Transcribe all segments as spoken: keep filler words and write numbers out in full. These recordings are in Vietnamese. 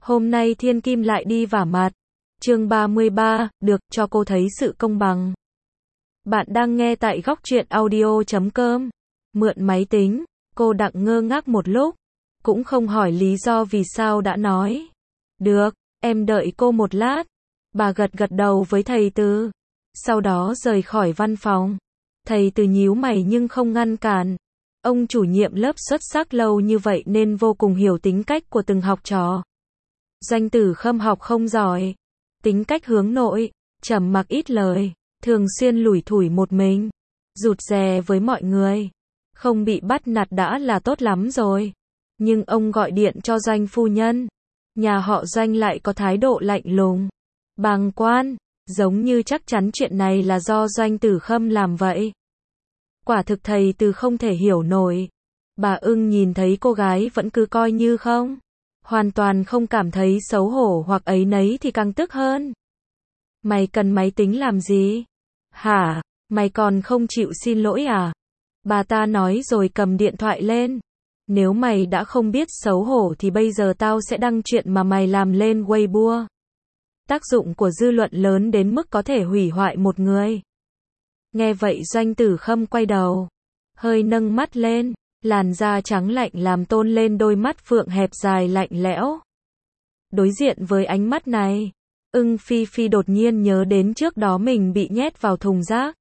Hôm nay Thiên Kim lại đi vả mặt. Chương ba mươi ba, được, cho cô thấy sự công bằng. Bạn đang nghe tại góc truyện audio chấm com. Mượn máy tính, cô Đặng ngơ ngác một lúc, cũng không hỏi lý do vì sao đã nói. Được, em đợi cô một lát. Bà gật gật đầu với thầy Từ. Sau đó rời khỏi văn phòng. Thầy Từ nhíu mày nhưng không ngăn cản. Ông chủ nhiệm lớp xuất sắc lâu như vậy nên vô cùng hiểu tính cách của từng học trò. Doanh Tử Khâm học không giỏi, tính cách hướng nội, trầm mặc ít lời, thường xuyên lủi thủi một mình, rụt rè với mọi người. Không bị bắt nạt đã là tốt lắm rồi. Nhưng ông gọi điện cho Doanh phu nhân. Nhà họ Doanh lại có thái độ lạnh lùng, bàng quan, giống như chắc chắn chuyện này là do Doanh Tử Khâm làm vậy. Quả thực thầy Từ không thể hiểu nổi. Bà Ưng nhìn thấy cô gái vẫn cứ coi như không, hoàn toàn không cảm thấy xấu hổ hoặc áy náy thì càng tức hơn. Mày cần máy tính làm gì? Hả? Mày còn không chịu xin lỗi à? Bà ta nói rồi cầm điện thoại lên. Nếu mày đã không biết xấu hổ thì bây giờ tao sẽ đăng chuyện mà mày làm lên Weibo. Tác dụng của dư luận lớn đến mức có thể hủy hoại một người. Nghe vậy Doanh Tử Khâm quay đầu, hơi nâng mắt lên, làn da trắng lạnh làm tôn lên đôi mắt phượng hẹp dài lạnh lẽo. Đối diện với ánh mắt này, Ưng Phi Phi đột nhiên nhớ đến trước đó mình bị nhét vào thùng rác.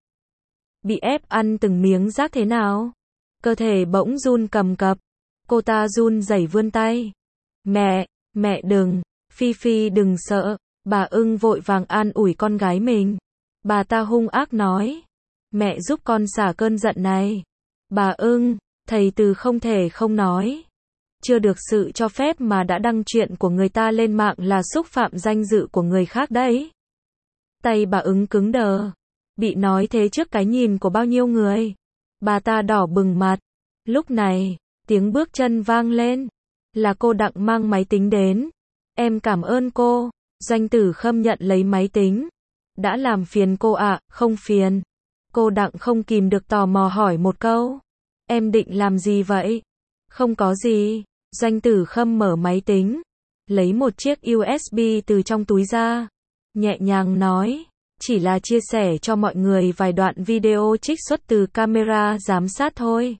Bị ép ăn từng miếng rác thế nào? Cơ thể bỗng run cầm cập. Cô ta run rẩy vươn tay. Mẹ, mẹ đừng, Phi Phi đừng sợ. Bà Ưng vội vàng an ủi con gái mình. Bà ta hung ác nói. Mẹ giúp con xả cơn giận này. Bà Ưng, thầy Từ không thể không nói. Chưa được sự cho phép mà đã đăng chuyện của người ta lên mạng là xúc phạm danh dự của người khác đấy. Tay bà Ưng cứng đờ. Bị nói thế trước cái nhìn của bao nhiêu người. Bà ta đỏ bừng mặt. Lúc này, tiếng bước chân vang lên. Là cô Đặng mang máy tính đến. Em cảm ơn cô. Doanh Tử Khâm nhận lấy máy tính. Đã làm phiền cô ạ, à, không phiền. Cô Đặng không kìm được tò mò hỏi một câu. Em định làm gì vậy? Không có gì. Doanh Tử Khâm mở máy tính, lấy một chiếc u ét bê từ trong túi ra, nhẹ nhàng nói, chỉ là chia sẻ cho mọi người vài đoạn video trích xuất từ camera giám sát thôi.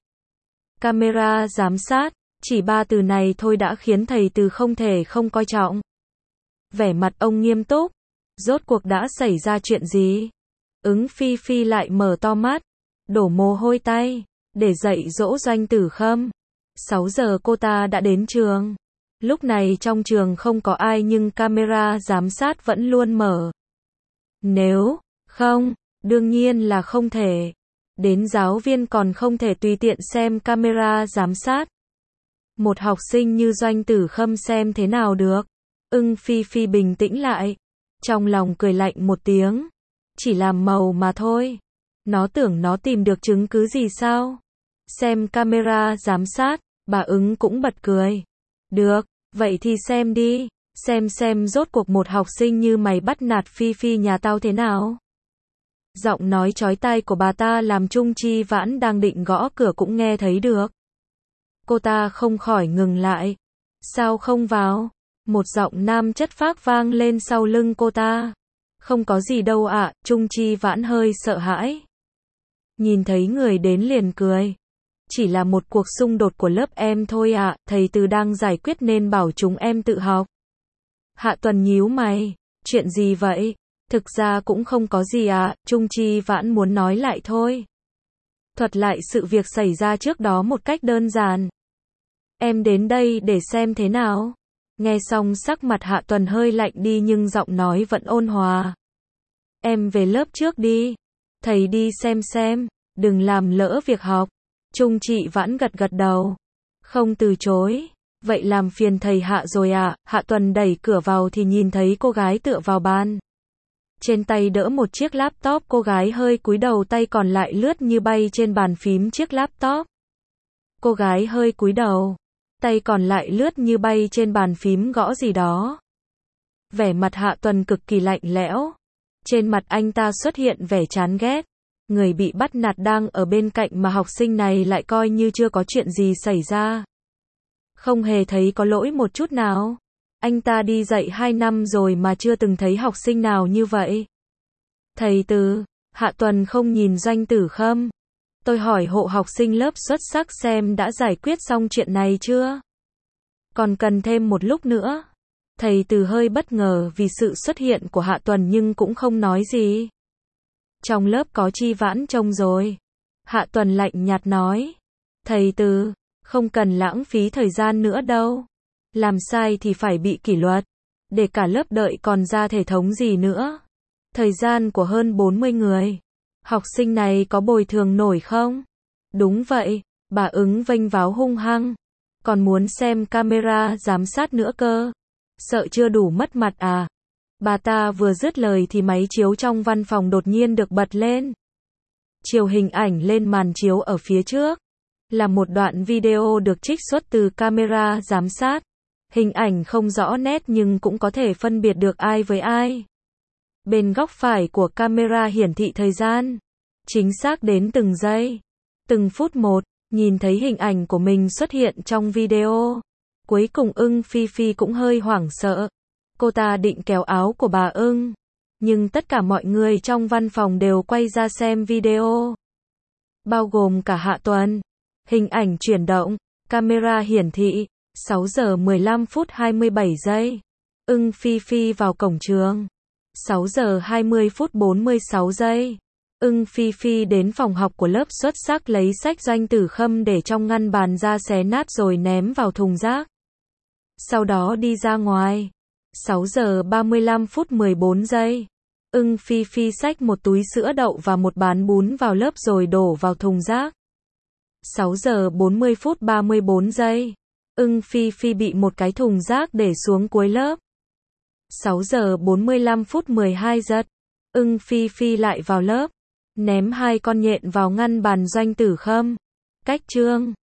Camera giám sát, chỉ ba từ này thôi đã khiến thầy Từ không thể không coi trọng. Vẻ mặt ông nghiêm túc. Rốt cuộc đã xảy ra chuyện gì? Ứng Phi Phi lại mở to mắt, đổ mồ hôi tay, để dạy dỗ Doanh Tử Khâm. sáu giờ cô ta đã đến trường. Lúc này trong trường không có ai nhưng camera giám sát vẫn luôn mở. Nếu không, đương nhiên là không thể. Đến giáo viên còn không thể tùy tiện xem camera giám sát. Một học sinh như Doanh Tử Khâm xem thế nào được? Ưng Phi Phi bình tĩnh lại. Trong lòng cười lạnh một tiếng. Chỉ làm màu mà thôi. Nó tưởng nó tìm được chứng cứ gì sao? Xem camera giám sát, bà Ứng cũng bật cười. Được, vậy thì xem đi. Xem xem rốt cuộc một học sinh như mày bắt nạt Phi Phi nhà tao thế nào? Giọng nói chói tai của bà ta làm Trung Chi Vãn đang định gõ cửa cũng nghe thấy được. Cô ta không khỏi ngừng lại. Sao không vào? Một giọng nam chất phác vang lên sau lưng cô ta. Không có gì đâu ạ, à, Trung Chi Vãn hơi sợ hãi. Nhìn thấy người đến liền cười. Chỉ là một cuộc xung đột của lớp em thôi ạ, à, thầy Từ đang giải quyết nên bảo chúng em tự học. Hạ Tuần nhíu mày, chuyện gì vậy? Thực ra cũng không có gì ạ, à, Trung Chi Vãn muốn nói lại thôi. Thuật lại sự việc xảy ra trước đó một cách đơn giản. Em đến đây để xem thế nào. Nghe xong sắc mặt Hạ Tuần hơi lạnh đi nhưng giọng nói vẫn ôn hòa. Em về lớp trước đi. Thầy đi xem xem, đừng làm lỡ việc học. Trung Chị Vãn gật gật đầu. Không từ chối. Vậy làm phiền thầy Hạ rồi ạ. À. Hạ Tuần đẩy cửa vào thì nhìn thấy cô gái tựa vào bàn. Trên tay đỡ một chiếc laptop, cô gái hơi cúi đầu, tay còn lại lướt như bay trên bàn phím chiếc laptop. Cô gái hơi cúi đầu, tay còn lại lướt như bay trên bàn phím gõ gì đó. Vẻ mặt Hạ Tuần cực kỳ lạnh lẽo. Trên mặt anh ta xuất hiện vẻ chán ghét. Người bị bắt nạt đang ở bên cạnh mà học sinh này lại coi như chưa có chuyện gì xảy ra. Không hề thấy có lỗi một chút nào. Anh ta đi dạy hai năm rồi mà chưa từng thấy học sinh nào như vậy. Thầy Từ, Hạ Tuần không nhìn Doanh Tử Khâm. Tôi hỏi hộ học sinh lớp xuất sắc xem đã giải quyết xong chuyện này chưa? Còn cần thêm một lúc nữa. Thầy Từ hơi bất ngờ vì sự xuất hiện của Hạ Tuần nhưng cũng không nói gì. Trong lớp có Chi Vãn trông rồi. Hạ Tuần lạnh nhạt nói. Thầy Từ, không cần lãng phí thời gian nữa đâu. Làm sai thì phải bị kỷ luật. Để cả lớp đợi còn ra thể thống gì nữa. Thời gian của hơn bốn mươi người. Học sinh này có bồi thường nổi không? Đúng vậy, bà ứng vênh váo hung hăng. Còn muốn xem camera giám sát nữa cơ. Sợ chưa đủ mất mặt à? Bà ta vừa dứt lời thì máy chiếu trong văn phòng đột nhiên được bật lên. Chiếu hình ảnh lên màn chiếu ở phía trước. Là một đoạn video được trích xuất từ camera giám sát. Hình ảnh không rõ nét nhưng cũng có thể phân biệt được ai với ai. Bên góc phải của camera hiển thị thời gian. Chính xác đến từng giây. Từng phút một, nhìn thấy hình ảnh của mình xuất hiện trong video. Cuối cùng Ưng Phi Phi cũng hơi hoảng sợ. Cô ta định kéo áo của bà Ưng. Nhưng tất cả mọi người trong văn phòng đều quay ra xem video. Bao gồm cả Hạ Tuần. Hình ảnh chuyển động. Camera hiển thị. sáu giờ mười lăm phút hai mươi bảy giây. Ưng Phi Phi vào cổng trường. sáu giờ hai mươi phút bốn mươi sáu giây. Ưng Phi Phi đến phòng học của lớp xuất sắc lấy sách Doanh Tử Khâm để trong ngăn bàn ra xé nát rồi ném vào thùng rác. Sau đó đi ra ngoài. sáu giờ ba mươi lăm phút mười bốn giây. Ưng Phi Phi xách một túi sữa đậu và một bán bún vào lớp rồi đổ vào thùng rác. sáu giờ bốn mươi phút ba mươi bốn giây. Ưng Phi Phi bị một cái thùng rác để xuống cuối lớp. sáu giờ bốn mươi lăm phút mười hai giây. Ưng Phi Phi lại vào lớp. Ném hai con nhện vào ngăn bàn Doanh Tử Khâm. Cách chương